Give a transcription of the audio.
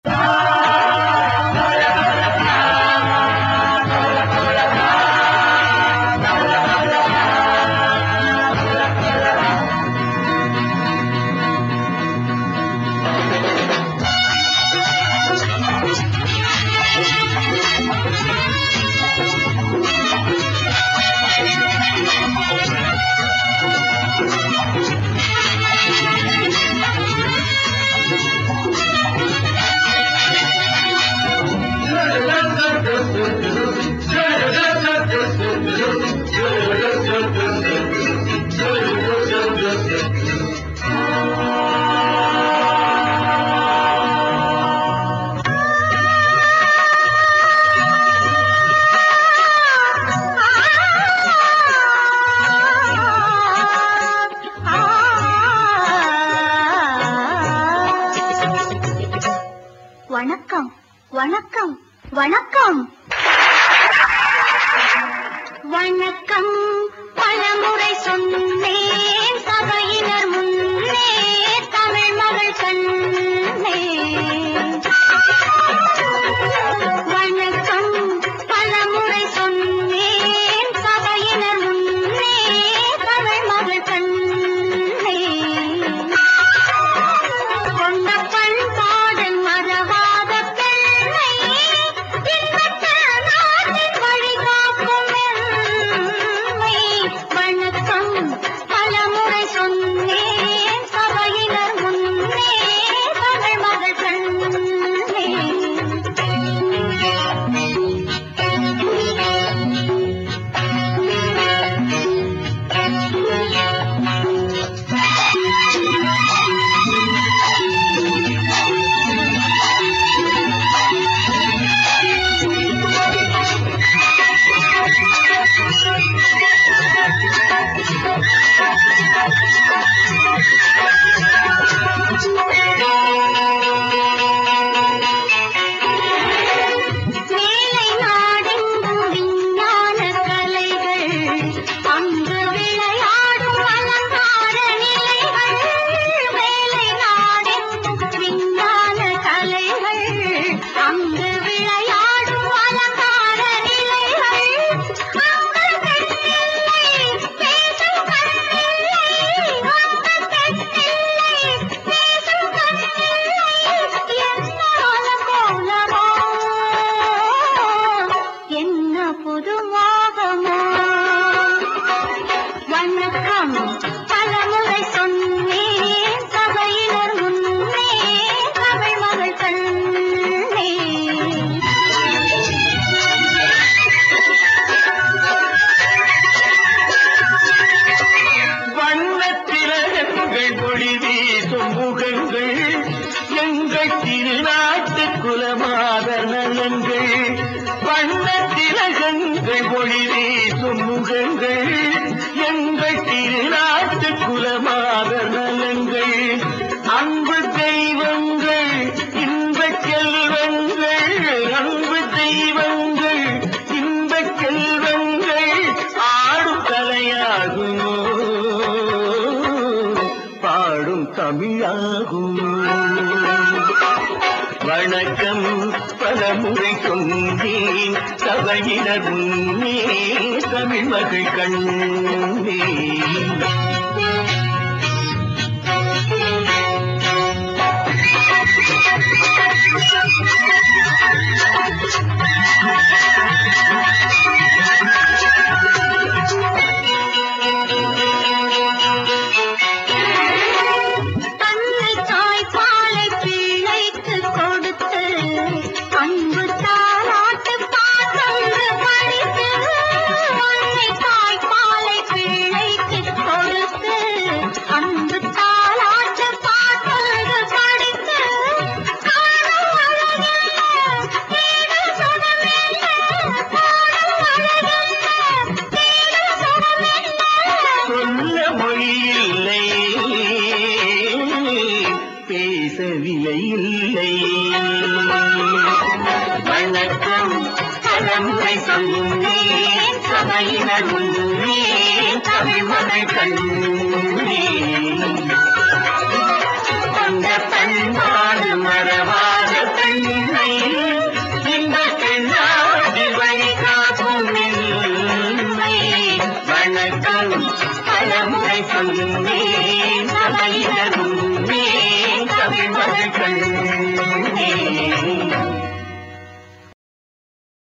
வணக்கம் வணக்கம் வணக்கம் வணக்கம் பலமுறை சொன்னேன் சபையினர் முன்னே தமிழ் மகள் கண்ணே வணக்கம் பலமுறை சொன்னேன் சபையினர் முன்னே தமிழ் மகள் கண்ணே கொண்ட பண்பாடல் மறவாத பெண்ணை இன்பத்த நாட்டின் வழிகாக்கும் எம்மை வணக்கம் பலமுறை சொன்னேன் சபையினர் முன்னே தமிழ் மகள் கண்ணே மேலை நாடெங்கும் விஞ்ஞான கலைகள் அங்கு விளையாடும் அலங்கார நிலைகள் மேலை நாடெங்கும் விஞ்ஞான கலைகள் அங்கு விளையாடும் அலங்கார நிலைகள் அங்கு பெண்ணில்லை பேசும் கண்ணில்லை அங்கு பெண்ணில்லை பேசும் கண்ணில்லை என்னால கோலமோ என்ன புது மோகமோ வணக்கம் பலமுறை சொன்னேன் சபையினர் முன்னே தமிழ் மகள் கண்ணே வண்ணத்திலகங்கள் ஒளி வீசும் முகங்கள் எங்கள் திருநாட்டு குலமாத நலங்கள் வண்ணத்திலகங்கள் ஒளி வீசும் முகங்கள் எங்கள் திருநாட்டு குலமாத நலங்கள் அன்பு தெய்வங்கள் இன்பச் செல்வங்கள் அன்பு தெய்வங்கள் இன்பச் செல்வங்கள் ஆடும் கலையாகுமோ பாடும் தமிழாகும் வணக்கம் பலமுறை சொன்னேன் சபையினர் முன்னே தமிழ் மகள் கண்ணே அன்னை தாய்ப்பாலை பிள்ளைக்கு கொடுத்து அன்பு தாலாட்டு பாட்டொன்று படித்து அன்னை தாய்ப்பாலை பிள்ளைக்கு கொடுத்து அன்பு தாலாட்டு பாட்டொன்று படித்து காணும் அழகில்ல தேடு சுடமில்ல காணும் அழகில்ல தேடு சுடமில்ல சொல்ல மொழியில்லை பேச விலை இல்லை வணக்கம் பலமுறை சொன்னேன் சபையினர் முன்னே தமிழ் மகள் கண்ணே கொண்ட பண்பாடு மறவாத பெண் பலமுறை சொன்னேன் சபையினரும் தமிழ் மகள் கண்ணே